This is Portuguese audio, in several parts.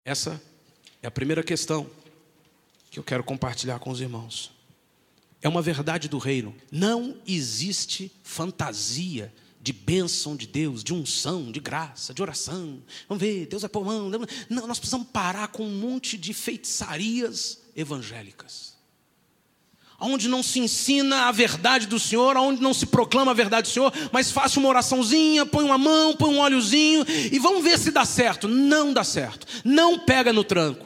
Essa é a primeira questão que eu quero compartilhar com os irmãos. É uma verdade do reino. Não existe fantasia de bênção de Deus, de unção, de graça, de oração. Vamos ver, Deus vai pôr mão. Não, nós precisamos parar com um monte de feitiçarias evangélicas, onde não se ensina a verdade do Senhor, onde não se proclama a verdade do Senhor, mas faça uma oraçãozinha, põe uma mão, põe um óleozinho e vamos ver se dá certo. Não dá certo, não pega no tranco.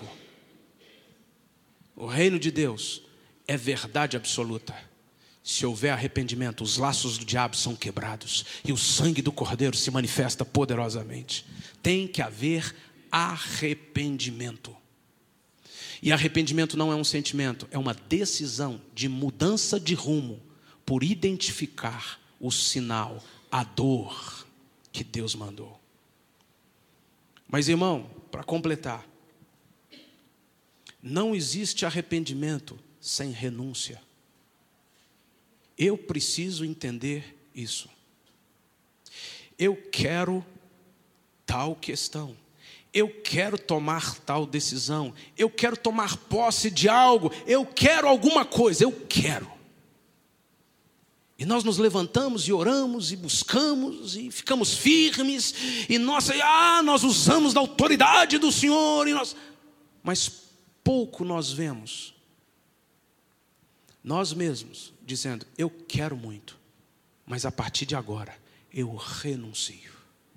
O reino de Deus é verdade absoluta. Se houver arrependimento, os laços do diabo são quebrados e o sangue do Cordeiro se manifesta poderosamente. Tem que haver arrependimento. E arrependimento não é um sentimento, é uma decisão de mudança de rumo por identificar o sinal, a dor que Deus mandou. Mas, irmão, para completar, não existe arrependimento sem renúncia. Eu preciso entender isso. Eu quero tal questão. Eu quero tomar tal decisão. Eu quero tomar posse de algo. Eu quero alguma coisa. Eu quero. E nós nos levantamos e oramos e buscamos e ficamos firmes. E nós usamos da autoridade do Senhor. Mas pouco nós vemos nós mesmos dizendo: eu quero muito, mas a partir de agora eu renuncio.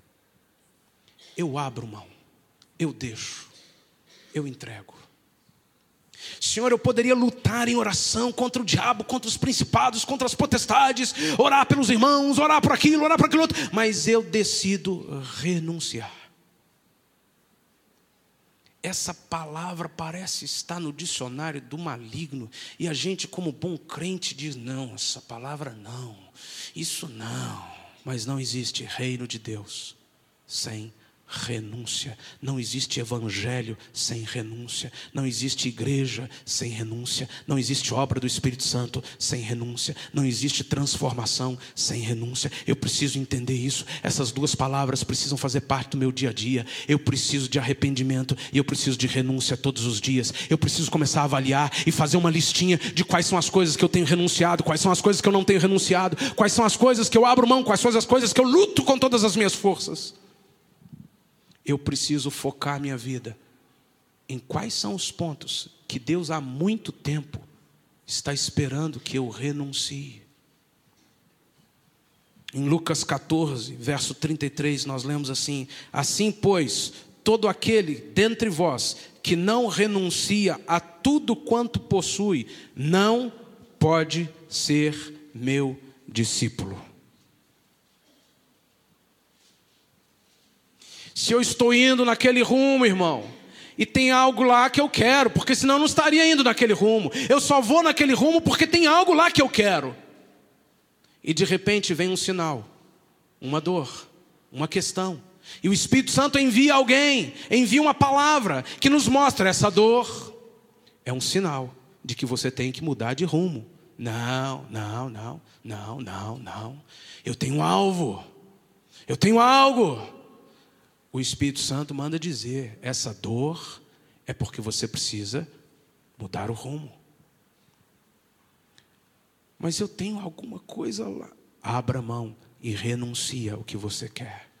Eu abro mão. Eu deixo, eu entrego. Senhor, eu poderia lutar em oração contra o diabo, contra os principados, contra as potestades, orar pelos irmãos, orar por aquilo outro, mas eu decido renunciar. Essa palavra parece estar no dicionário do maligno, e a gente, como bom crente, diz: não, essa palavra não, isso não. Mas não existe reino de Deus sem renúncia. Não existe evangelho sem renúncia. Não existe igreja sem renúncia. Não existe obra do Espírito Santo sem renúncia. Não existe transformação sem renúncia. Eu preciso entender isso. Essas duas palavras precisam fazer parte do meu dia a dia. Eu preciso de arrependimento e eu preciso de renúncia todos os dias. Eu preciso começar a avaliar e fazer uma listinha de quais são as coisas que eu tenho renunciado, quais são as coisas que eu não tenho renunciado, quais são as coisas que eu abro mão, quais são as coisas que eu luto com todas as minhas forças. Eu preciso focar minha vida em quais são os pontos que Deus há muito tempo está esperando que eu renuncie. Em Lucas 14, verso 33, nós lemos assim: assim, pois, todo aquele dentre vós que não renuncia a tudo quanto possui, não pode ser meu discípulo. Se eu estou indo naquele rumo, irmão, e tem algo lá que eu quero, porque senão eu não estaria indo naquele rumo. Eu só vou naquele rumo porque tem algo lá que eu quero. E de repente vem um sinal, uma dor, uma questão. E o Espírito Santo envia alguém, envia uma palavra que nos mostra: essa dor é um sinal de que você tem que mudar de rumo. Não. Eu tenho alvo. Eu tenho algo. O Espírito Santo manda dizer: essa dor é porque você precisa mudar o rumo. Mas eu tenho alguma coisa lá. Abra mão e renuncia ao que você quer.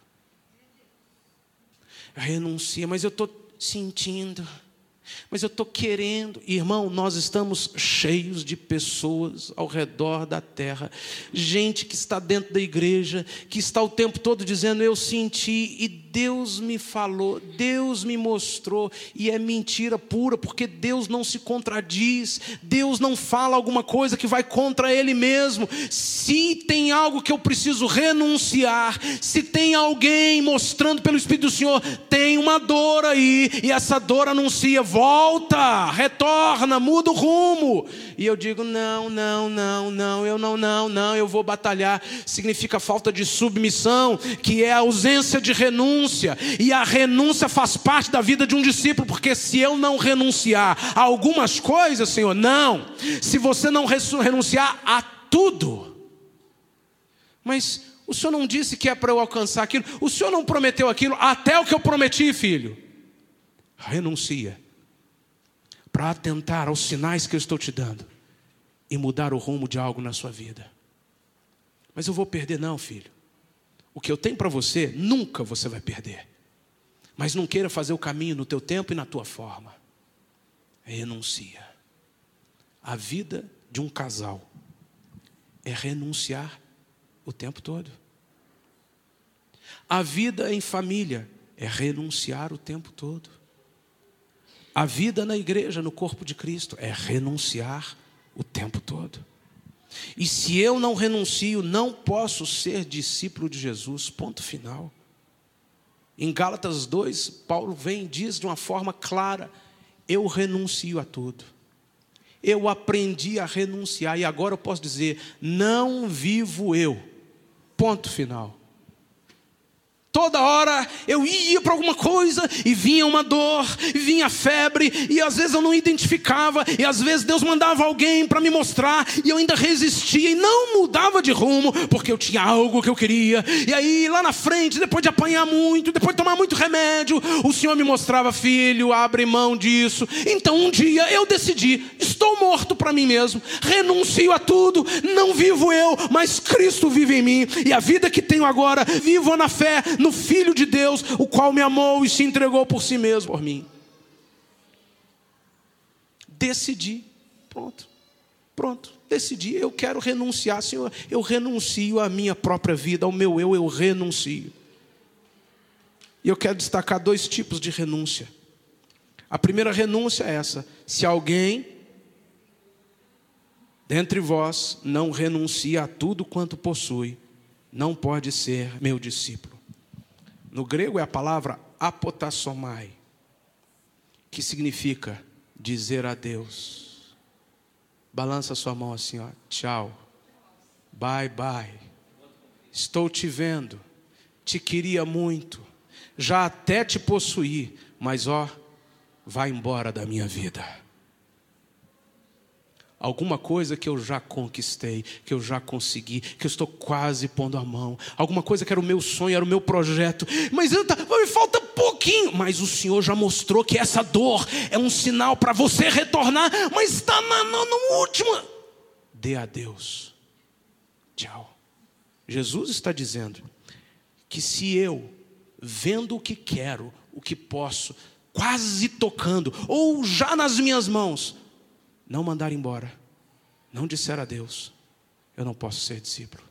Renuncia, mas eu estou sentindo, mas eu estou querendo. Irmão, nós estamos cheios de pessoas ao redor da terra, gente que está dentro da igreja, que está o tempo todo dizendo: eu senti e Deus me falou, Deus me mostrou. E é mentira pura, porque Deus não se contradiz, Deus não fala alguma coisa que vai contra Ele mesmo. Se tem algo que eu preciso renunciar, se tem alguém mostrando pelo Espírito do Senhor, tem uma dor aí, e essa dor anuncia: volta, retorna, muda o rumo. E eu digo: não, eu vou batalhar. Significa falta de submissão, que é a ausência de renúncia. E a renúncia faz parte da vida de um discípulo, porque se eu não renunciar a algumas coisas, Senhor, não. Se você não renunciar a tudo. Mas o Senhor não disse que é para eu alcançar aquilo. O Senhor não prometeu aquilo. Até o que eu prometi, filho. renuncia para atentar aos sinais que eu estou te dando e mudar o rumo de algo na sua vida. Mas eu vou perder não, filho. O que eu tenho para você, nunca você vai perder. Mas não queira fazer o caminho no teu tempo e na tua forma. Renuncia. A vida de um casal é renunciar o tempo todo. A vida em família é renunciar o tempo todo. A vida na igreja, no corpo de Cristo, é renunciar o tempo todo. E se eu não renuncio, não posso ser discípulo de Jesus, ponto final. Em Gálatas 2, Paulo vem e diz de uma forma clara: eu renuncio a tudo. Eu aprendi a renunciar e agora eu posso dizer: não vivo eu, ponto final. Toda hora eu ia para alguma coisa e vinha uma dor, e vinha febre, e às vezes eu não identificava, e às vezes Deus mandava alguém para me mostrar, e eu ainda resistia e não mudava de rumo, porque eu tinha algo que eu queria. E aí lá na frente, depois de apanhar muito, depois de tomar muito remédio, o Senhor me mostrava: filho, abre mão disso. Então um dia eu decidi: estou morto para mim mesmo, renuncio a tudo, não vivo eu, mas Cristo vive em mim, e a vida que tenho agora, vivo na fé no Filho de Deus, o qual me amou e se entregou por si mesmo, por mim. Decidi, pronto, decidi, eu quero renunciar, Senhor, eu renuncio à minha própria vida, ao meu eu renuncio. E eu quero destacar 2 tipos de renúncia. A primeira renúncia é essa: se alguém dentre vós não renuncia a tudo quanto possui, não pode ser meu discípulo. No grego é a palavra apotassomai, que significa dizer adeus. Balança sua mão assim, ó. Tchau. Bye, bye. Estou te vendo. Te queria muito. Já até te possuí. Mas ó, vai embora da minha vida. Alguma coisa que eu já conquistei, que eu já consegui, que eu estou quase pondo a mão. Alguma coisa que era o meu sonho, era o meu projeto. Mas me falta pouquinho. Mas o Senhor já mostrou que essa dor é um sinal para você retornar. Mas está no último. Dê adeus. Tchau. Jesus está dizendo que se eu, vendo o que quero, o que posso, quase tocando, ou já nas minhas mãos, não mandar embora, não disser adeus, eu não posso ser discípulo.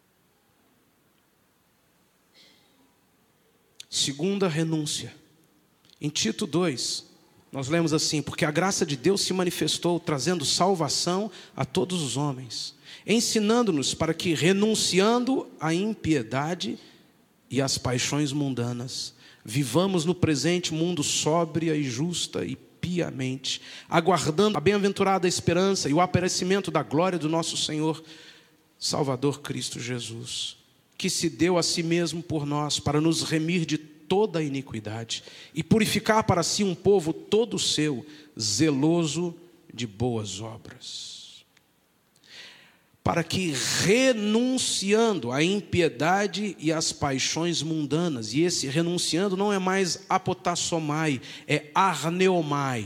Segunda renúncia. Em Tito 2, nós lemos assim: porque a graça de Deus se manifestou, trazendo salvação a todos os homens, ensinando-nos para que, renunciando à impiedade e às paixões mundanas, vivamos no presente mundo sóbria e justa e piamente, aguardando a bem-aventurada esperança e o aparecimento da glória do nosso Senhor Salvador Cristo Jesus, que se deu a si mesmo por nós para nos remir de toda a iniquidade e purificar para si um povo todo seu, zeloso de boas obras. Para que, renunciando à impiedade e às paixões mundanas, e esse renunciando não é mais apotassomai, é arneomai.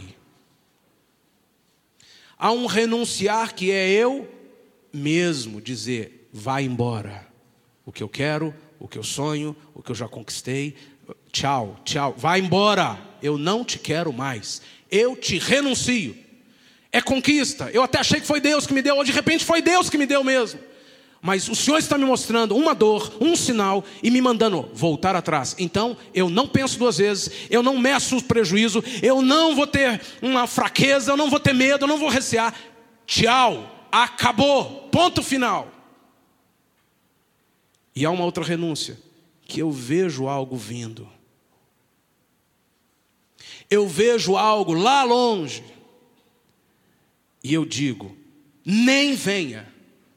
Há um renunciar que é eu mesmo dizer: vai embora. O que eu quero, o que eu sonho, o que eu já conquistei, tchau, vai embora. Eu não te quero mais. Eu te renuncio. É conquista. Eu até achei que foi Deus que me deu, ou de repente foi Deus que me deu mesmo. Mas o Senhor está me mostrando uma dor, um sinal, e me mandando voltar atrás. Então, eu não penso 2 vezes, eu não meço o prejuízo, eu não vou ter uma fraqueza, eu não vou ter medo, eu não vou recear. Tchau, acabou, ponto final. E há uma outra renúncia, que eu vejo algo vindo. Eu vejo algo lá longe. E eu digo: nem venha.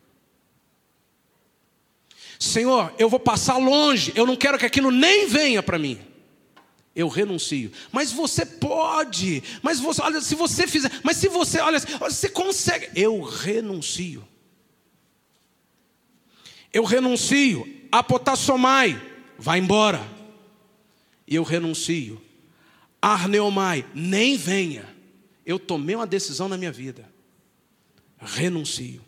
Senhor, eu vou passar longe, eu não quero que aquilo nem venha para mim. Eu renuncio. Mas você pode. Mas você, olha, se você fizer, mas se você, olha, você consegue. Eu renuncio. Eu renuncio. Apotassomai, vai embora. E eu renuncio Arneomai, nem venha. Eu tomei uma decisão na minha vida. Renuncio.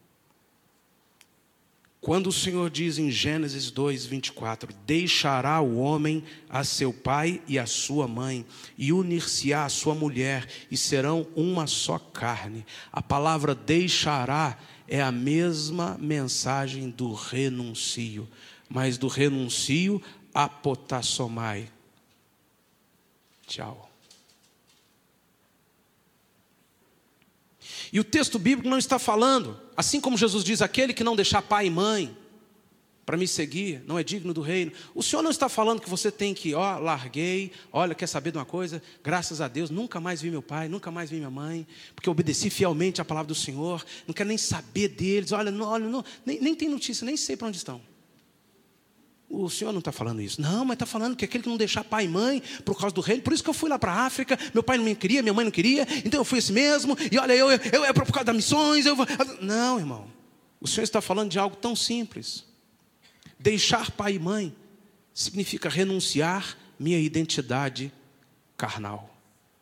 Quando o Senhor diz em Gênesis 2:24, deixará o homem a seu pai e a sua mãe, e unir-se-á a sua mulher, e serão uma só carne. A palavra deixará é a mesma mensagem do renuncio, mas do renuncio apotassomai. Tchau. E o texto bíblico não está falando, assim como Jesus diz, aquele que não deixar pai e mãe para me seguir, não é digno do reino. O Senhor não está falando que você tem que, larguei, olha, quer saber de uma coisa? Graças a Deus, nunca mais vi meu pai, nunca mais vi minha mãe, porque eu obedeci fielmente à palavra do Senhor, não quero nem saber deles, nem tem notícia, nem sei para onde estão. O Senhor não está falando isso. Não, mas está falando que aquele que não deixar pai e mãe por causa do reino, por isso que eu fui lá para a África, meu pai não me queria, minha mãe não queria, então eu fui esse mesmo, e olha, eu é por causa das missões, Não, irmão, o Senhor está falando de algo tão simples. Deixar pai e mãe significa renunciar minha identidade carnal.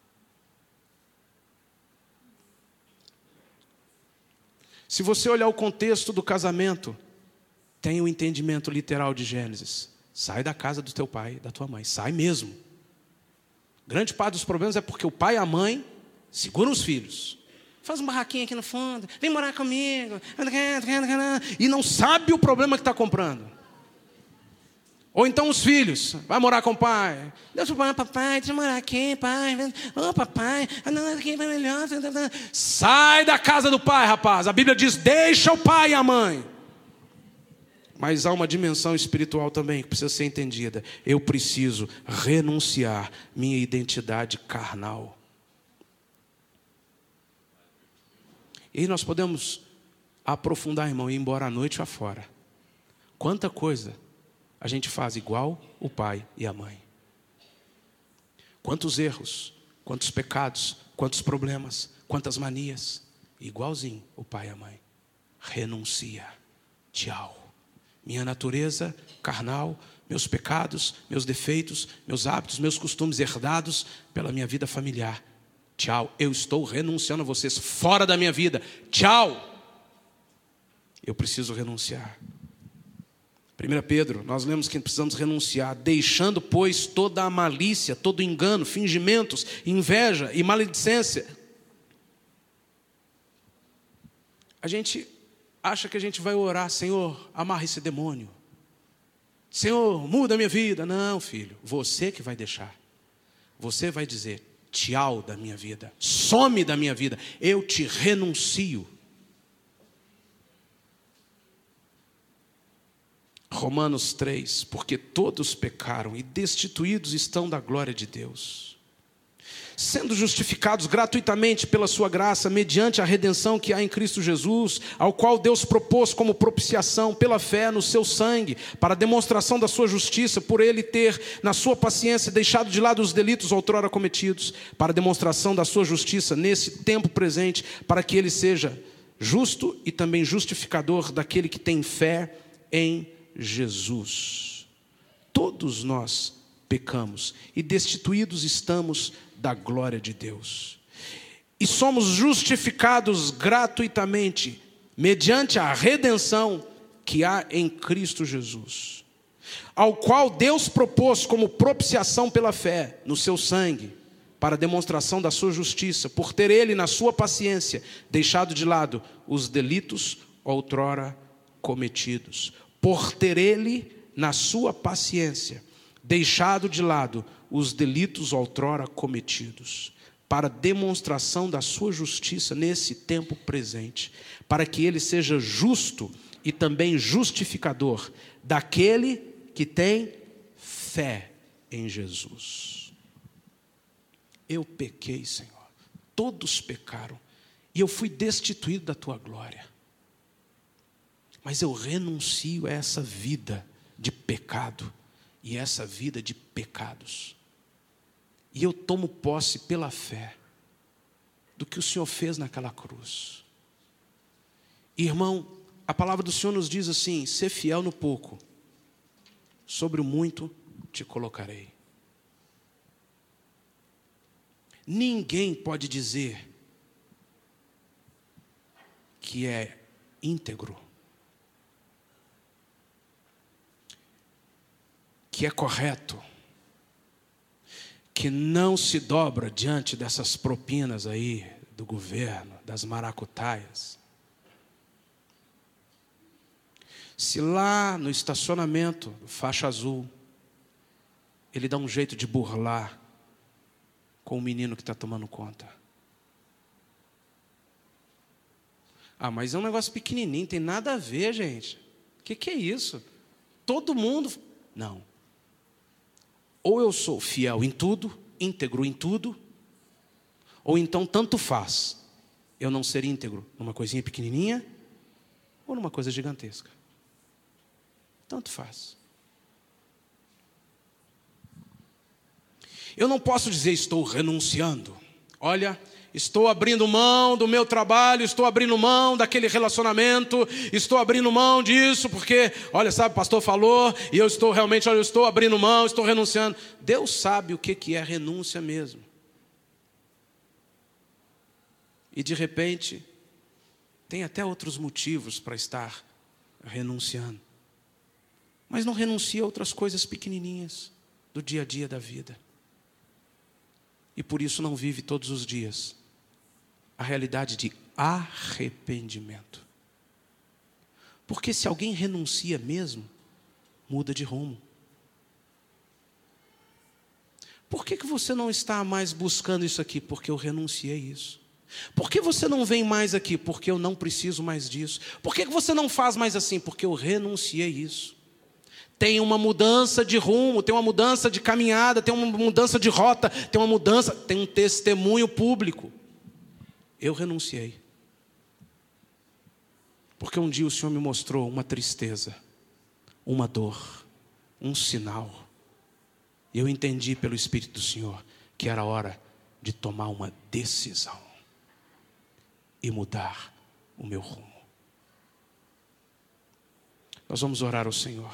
Se você olhar o contexto do casamento, tem o entendimento literal de Gênesis. Sai da casa do teu pai e da tua mãe. Sai mesmo. Grande parte dos problemas é porque o pai e a mãe seguram os filhos. Faz um barraquinho aqui no fundo. Vem morar comigo. E não sabe o problema que está comprando. Ou então os filhos. Vai morar com o pai. Deixa eu morar aqui, pai. Ô, papai. Aqui vai melhor. Sai da casa do pai, rapaz. A Bíblia diz, deixa o pai e a mãe. Mas há uma dimensão espiritual também que precisa ser entendida. Eu preciso renunciar minha identidade carnal. E aí nós podemos aprofundar, irmão, e ir embora à noite afora. Quanta coisa a gente faz igual o pai e a mãe. Quantos erros, quantos pecados, quantos problemas, quantas manias. Igualzinho o pai e a mãe. Renuncia. Tchau. Minha natureza carnal, meus pecados, meus defeitos, meus hábitos, meus costumes herdados pela minha vida familiar. Tchau, eu estou renunciando a vocês, fora da minha vida. Tchau. Eu preciso renunciar. 1 Pedro, nós lemos que precisamos renunciar, deixando, pois, toda a malícia, todo engano, fingimentos, inveja e maledicência. A gente acha que a gente vai orar, Senhor, amarra esse demônio. Senhor, muda a minha vida. Não, filho, você que vai deixar. Você vai dizer, tchau da minha vida, some da minha vida, eu te renuncio. Romanos 3, porque todos pecaram e destituídos estão da glória de Deus, sendo justificados gratuitamente pela sua graça, mediante a redenção que há em Cristo Jesus, ao qual Deus propôs como propiciação pela fé no seu sangue, para a demonstração da sua justiça, por ele ter, na sua paciência, deixado de lado os delitos outrora cometidos, para a demonstração da sua justiça nesse tempo presente, para que ele seja justo e também justificador daquele que tem fé em Jesus. Todos nós pecamos e destituídos estamos da glória de Deus. E somos justificados gratuitamente, mediante a redenção que há em Cristo Jesus, ao qual Deus propôs como propiciação pela fé no seu sangue, para a demonstração da sua justiça, por ter ele, na sua paciência, deixado de lado os delitos outrora cometidos. Por ter ele, na sua paciência, deixado de lado os delitos outrora cometidos, para demonstração da sua justiça nesse tempo presente, para que ele seja justo e também justificador daquele que tem fé em Jesus. Eu pequei, Senhor, todos pecaram, e eu fui destituído da tua glória. Mas eu renuncio a essa vida de pecado e essa vida de pecados. E eu tomo posse pela fé do que o Senhor fez naquela cruz. Irmão, a palavra do Senhor nos diz assim: ser fiel no pouco, sobre o muito te colocarei. Ninguém pode dizer que é íntegro, que é correto, que não se dobra diante dessas propinas aí do governo, das maracutaias. Se lá no estacionamento, faixa azul, ele dá um jeito de burlar com o menino que está tomando conta. Ah, mas é um negócio pequenininho, tem nada a ver, gente. O que é isso? Todo mundo... Não. Ou eu sou fiel em tudo, íntegro em tudo, ou então tanto faz eu não ser íntegro numa coisinha pequenininha ou numa coisa gigantesca. Tanto faz. Eu não posso dizer estou renunciando. Olha, estou abrindo mão do meu trabalho, estou abrindo mão daquele relacionamento, estou abrindo mão disso, porque, olha, sabe, o pastor falou, e eu estou realmente, olha, eu estou abrindo mão, estou renunciando. Deus sabe o que é renúncia mesmo. E de repente, tem até outros motivos para estar renunciando. Mas não renuncia a outras coisas pequenininhas do dia a dia da vida. E por isso não vive todos os dias a realidade de arrependimento. Porque se alguém renuncia mesmo, muda de rumo. Por que você não está mais buscando isso aqui? Porque eu renunciei isso. Por que você não vem mais aqui? Porque eu não preciso mais disso. Por que você não faz mais assim? Porque eu renunciei isso. Tem uma mudança de rumo, tem uma mudança de caminhada, tem uma mudança de rota, tem uma mudança, tem um testemunho público. Eu renunciei. Porque um dia o Senhor me mostrou uma tristeza, uma dor, um sinal. E eu entendi pelo Espírito do Senhor que era hora de tomar uma decisão e mudar o meu rumo. Nós vamos orar ao Senhor.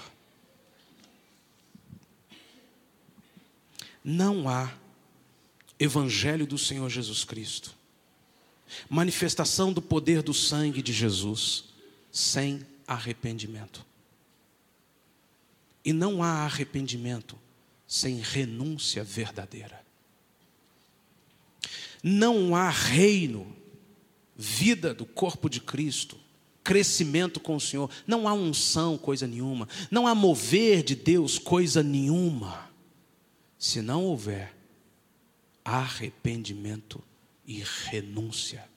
Não há Evangelho do Senhor Jesus Cristo, manifestação do poder do sangue de Jesus, sem arrependimento. E não há arrependimento sem renúncia verdadeira. Não há reino, vida do corpo de Cristo, crescimento com o Senhor. Não há unção, coisa nenhuma. Não há mover de Deus, coisa nenhuma. Se não houver arrependimento e renúncia.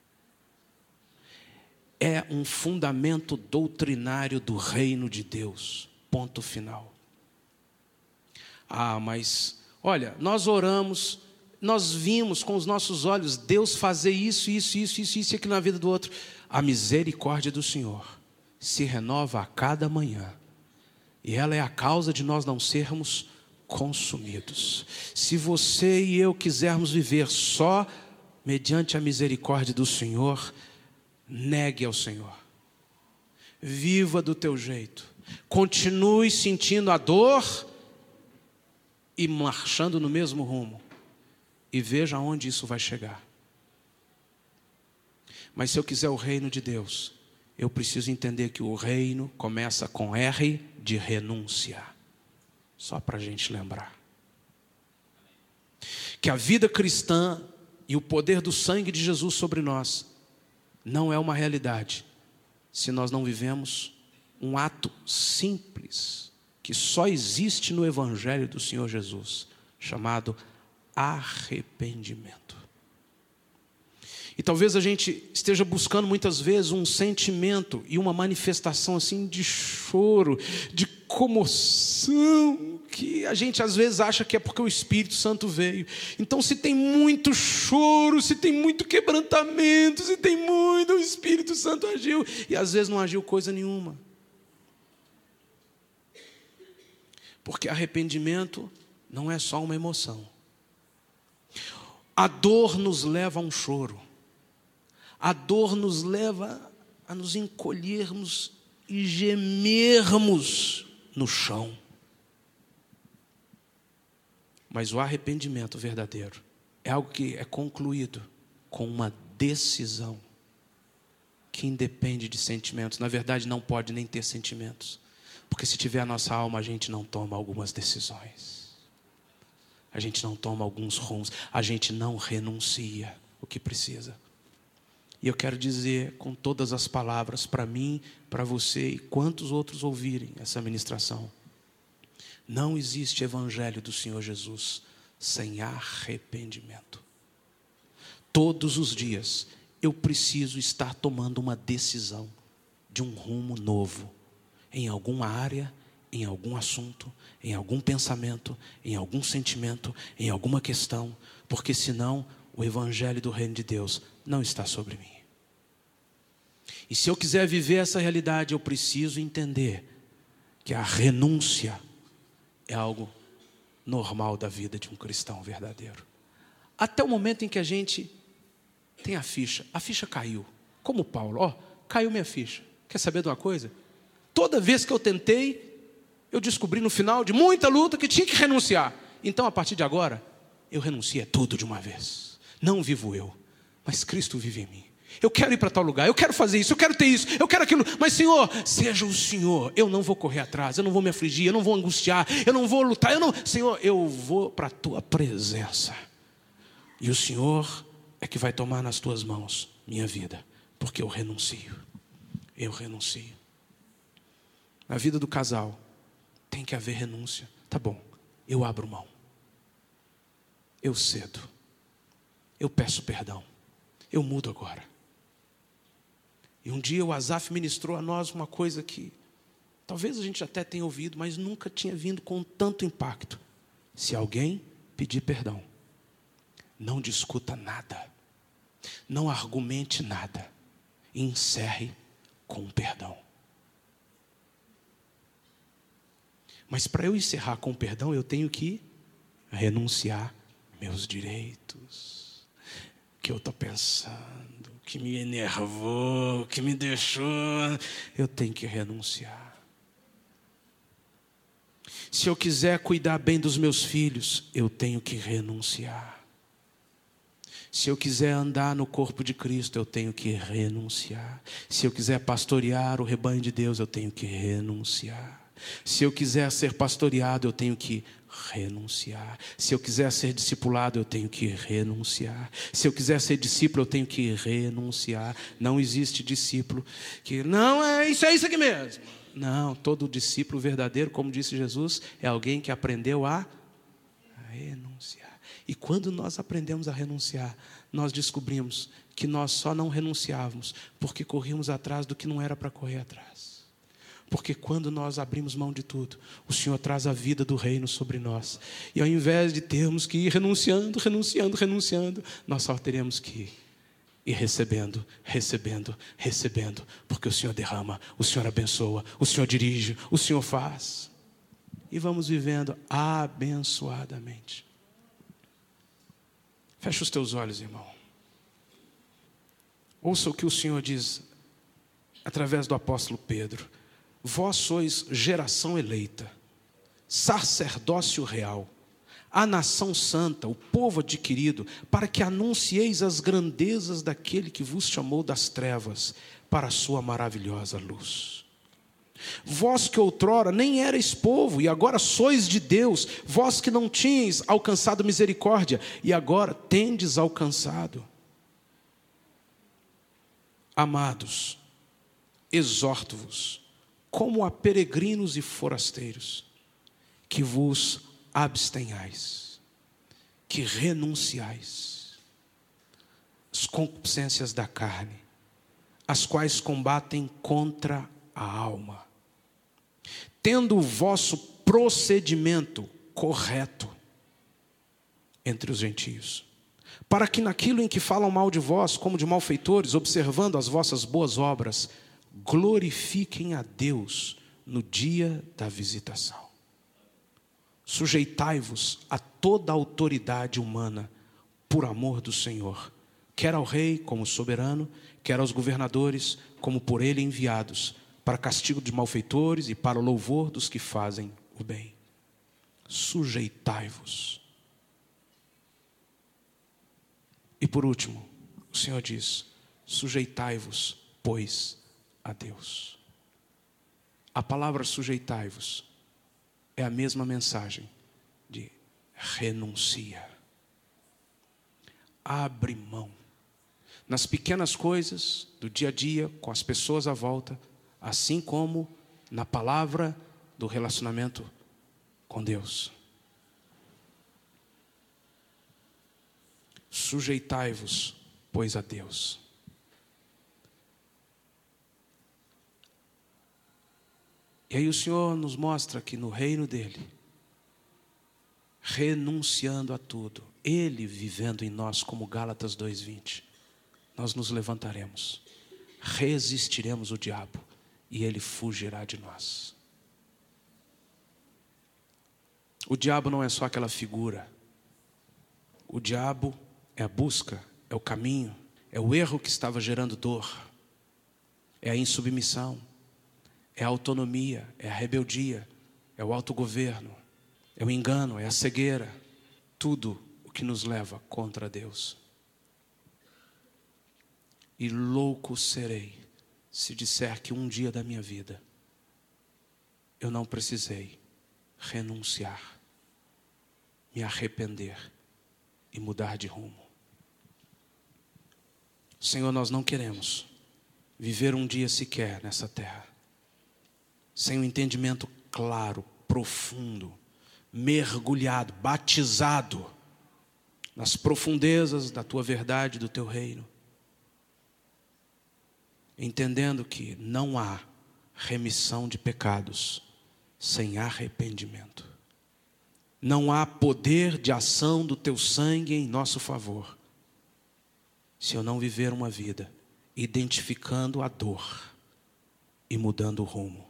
É um fundamento doutrinário do reino de Deus. Ponto final. Ah, mas, olha, nós oramos, nós vimos com os nossos olhos Deus fazer isso aqui na vida do outro. A misericórdia do Senhor se renova a cada manhã. E ela é a causa de nós não sermos consumidos. Se você e eu quisermos viver só mediante a misericórdia do Senhor, negue ao Senhor. Viva do teu jeito. Continue sentindo a dor e marchando no mesmo rumo. E veja aonde isso vai chegar. Mas se eu quiser o reino de Deus, eu preciso entender que o reino começa com R de renúncia. Só para a gente lembrar. Que a vida cristã e o poder do sangue de Jesus sobre nós não é uma realidade se nós não vivemos um ato simples que só existe no Evangelho do Senhor Jesus, chamado arrependimento. E talvez a gente esteja buscando muitas vezes um sentimento e uma manifestação assim de choro, de comoção, que a gente às vezes acha que é porque o Espírito Santo veio. Então se tem muito choro, se tem muito quebrantamento, se tem muito, o Espírito Santo agiu, e às vezes não agiu coisa nenhuma. Porque arrependimento não é só uma emoção. A dor nos leva a um choro. A dor nos leva a nos encolhermos e gemermos no chão. Mas o arrependimento verdadeiro é algo que é concluído com uma decisão que independe de sentimentos. Na verdade, não pode nem ter sentimentos, porque se tiver a nossa alma, a gente não toma algumas decisões, a gente não toma alguns rumos, a gente não renuncia o que precisa. E eu quero dizer com todas as palavras, para mim, para você e quantos outros ouvirem essa ministração: não existe evangelho do Senhor Jesus sem arrependimento. Todos os dias eu preciso estar tomando uma decisão de um rumo novo, em alguma área, em algum assunto, em algum pensamento, em algum sentimento, em alguma questão, porque senão o evangelho do reino de Deus não está sobre mim. E se eu quiser viver essa realidade, eu preciso entender que a renúncia é algo normal da vida de um cristão verdadeiro. Até o momento em que a gente tem a ficha caiu. Como Paulo, caiu minha ficha. Quer saber de uma coisa? Toda vez que eu tentei, eu descobri no final de muita luta que tinha que renunciar. Então, a partir de agora, eu renuncio a tudo de uma vez. Não vivo eu, mas Cristo vive em mim. Eu quero ir para tal lugar, eu quero fazer isso, eu quero ter isso, eu quero aquilo. Mas Senhor, seja o Senhor. Eu não vou correr atrás, eu não vou me afligir, eu não vou angustiar, eu não vou lutar, Senhor, eu vou para a Tua presença. E o Senhor é que vai tomar nas Tuas mãos minha vida, porque eu renuncio. Eu renuncio. Na vida do casal tem que haver renúncia. Tá bom, eu abro mão, eu cedo, eu peço perdão, eu mudo agora. E um dia o Asaf ministrou a nós uma coisa que talvez a gente até tenha ouvido, mas nunca tinha vindo com tanto impacto. Se alguém pedir perdão, não discuta nada, não argumente nada, encerre com perdão. Mas para eu encerrar com perdão, eu tenho que renunciar meus direitos, que eu estou pensando, que me enervou, que me deixou, eu tenho que renunciar. Se eu quiser cuidar bem dos meus filhos, eu tenho que renunciar. Se eu quiser andar no corpo de Cristo, eu tenho que renunciar. Se eu quiser pastorear o rebanho de Deus, eu tenho que renunciar. Se eu quiser ser pastoreado, eu tenho que renunciar. Se eu quiser ser discipulado, eu tenho que renunciar. Se eu quiser ser discípulo, eu tenho que renunciar. Não existe discípulo que não é isso aqui mesmo. Não, todo discípulo verdadeiro, como disse Jesus, é alguém que aprendeu a renunciar. E quando nós aprendemos a renunciar, nós descobrimos que nós só não renunciávamos porque corríamos atrás do que não era para correr atrás. Porque quando nós abrimos mão de tudo, o Senhor traz a vida do reino sobre nós. E ao invés de termos que ir renunciando, nós só teremos que ir recebendo, porque o Senhor derrama, o Senhor abençoa, o Senhor dirige, o Senhor faz. E vamos vivendo abençoadamente. Fecha os teus olhos, irmão. Ouça o que o Senhor diz através do apóstolo Pedro. Vós sois geração eleita, sacerdócio real, a nação santa, o povo adquirido, para que anuncieis as grandezas daquele que vos chamou das trevas para a sua maravilhosa luz. Vós que outrora nem erais povo, e agora sois de Deus, vós que não tinhais alcançado misericórdia, e agora tendes alcançado. Amados, exorto-vos, como a peregrinos e forasteiros, que vos abstenhais, que renunciais às concupiscências da carne, as quais combatem contra a alma, tendo o vosso procedimento correto entre os gentios, para que naquilo em que falam mal de vós, como de malfeitores, observando as vossas boas obras, glorifiquem a Deus no dia da visitação. Sujeitai-vos a toda a autoridade humana por amor do Senhor, quer ao rei como soberano, quer aos governadores como por ele enviados, para castigo de malfeitores e para o louvor dos que fazem o bem. Sujeitai-vos. E por último, o Senhor diz: sujeitai-vos, pois, a Deus. A palavra sujeitai-vos é a mesma mensagem de renuncia. Abre mão. Nas pequenas coisas do dia a dia, com as pessoas à volta, assim como na palavra do relacionamento com Deus. Sujeitai-vos, pois, a Deus. E aí o Senhor nos mostra que no reino dele, renunciando a tudo, Ele vivendo em nós, como Gálatas 2:20, nós nos levantaremos, resistiremos o diabo e ele fugirá de nós. O diabo não é só aquela figura. O diabo é a busca, é o caminho, é o erro que estava gerando dor, é a insubmissão, é a autonomia, é a rebeldia, é o autogoverno, é o engano, é a cegueira. Tudo o que nos leva contra Deus. E louco serei se disser que um dia da minha vida eu não precisei renunciar, me arrepender e mudar de rumo. Senhor, nós não queremos viver um dia sequer nessa terra sem um entendimento claro, profundo, mergulhado, batizado nas profundezas da Tua verdade, do Teu reino, entendendo que não há remissão de pecados sem arrependimento. Não há poder de ação do Teu sangue em nosso favor se eu não viver uma vida identificando a dor e mudando o rumo.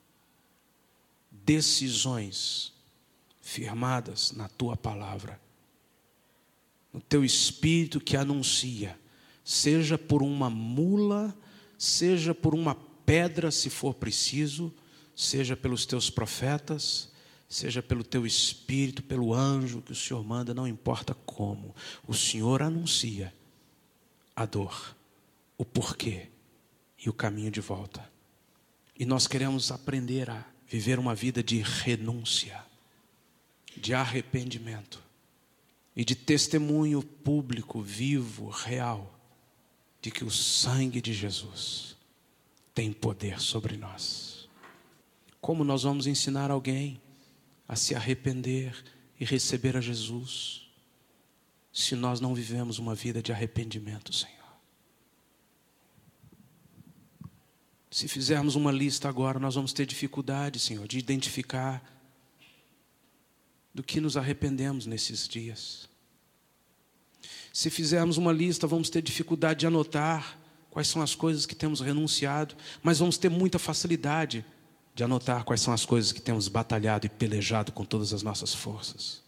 Decisões firmadas na Tua palavra, no Teu Espírito que anuncia, seja por uma mula, seja por uma pedra, se for preciso, seja pelos Teus profetas, seja pelo Teu Espírito, pelo anjo que o Senhor manda, não importa como, o Senhor anuncia a dor, o porquê e o caminho de volta. E nós queremos aprender a viver uma vida de renúncia, de arrependimento e de testemunho público, vivo, real, de que o sangue de Jesus tem poder sobre nós. Como nós vamos ensinar alguém a se arrepender e receber a Jesus se nós não vivemos uma vida de arrependimento, Senhor? Se fizermos uma lista agora, nós vamos ter dificuldade, Senhor, de identificar do que nos arrependemos nesses dias. Se fizermos uma lista, vamos ter dificuldade de anotar quais são as coisas que temos renunciado, mas vamos ter muita facilidade de anotar quais são as coisas que temos batalhado e pelejado com todas as nossas forças.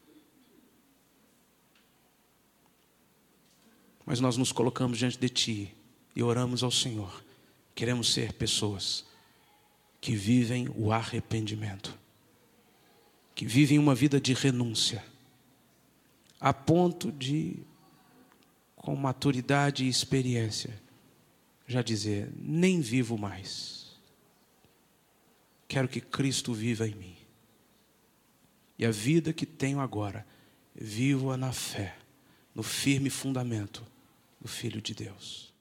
Mas nós nos colocamos diante de Ti e oramos ao Senhor. Queremos ser pessoas que vivem o arrependimento, que vivem uma vida de renúncia, a ponto de, com maturidade e experiência, já dizer: nem vivo mais. Quero que Cristo viva em mim. E a vida que tenho agora, vivo-a na fé, no firme fundamento do Filho de Deus.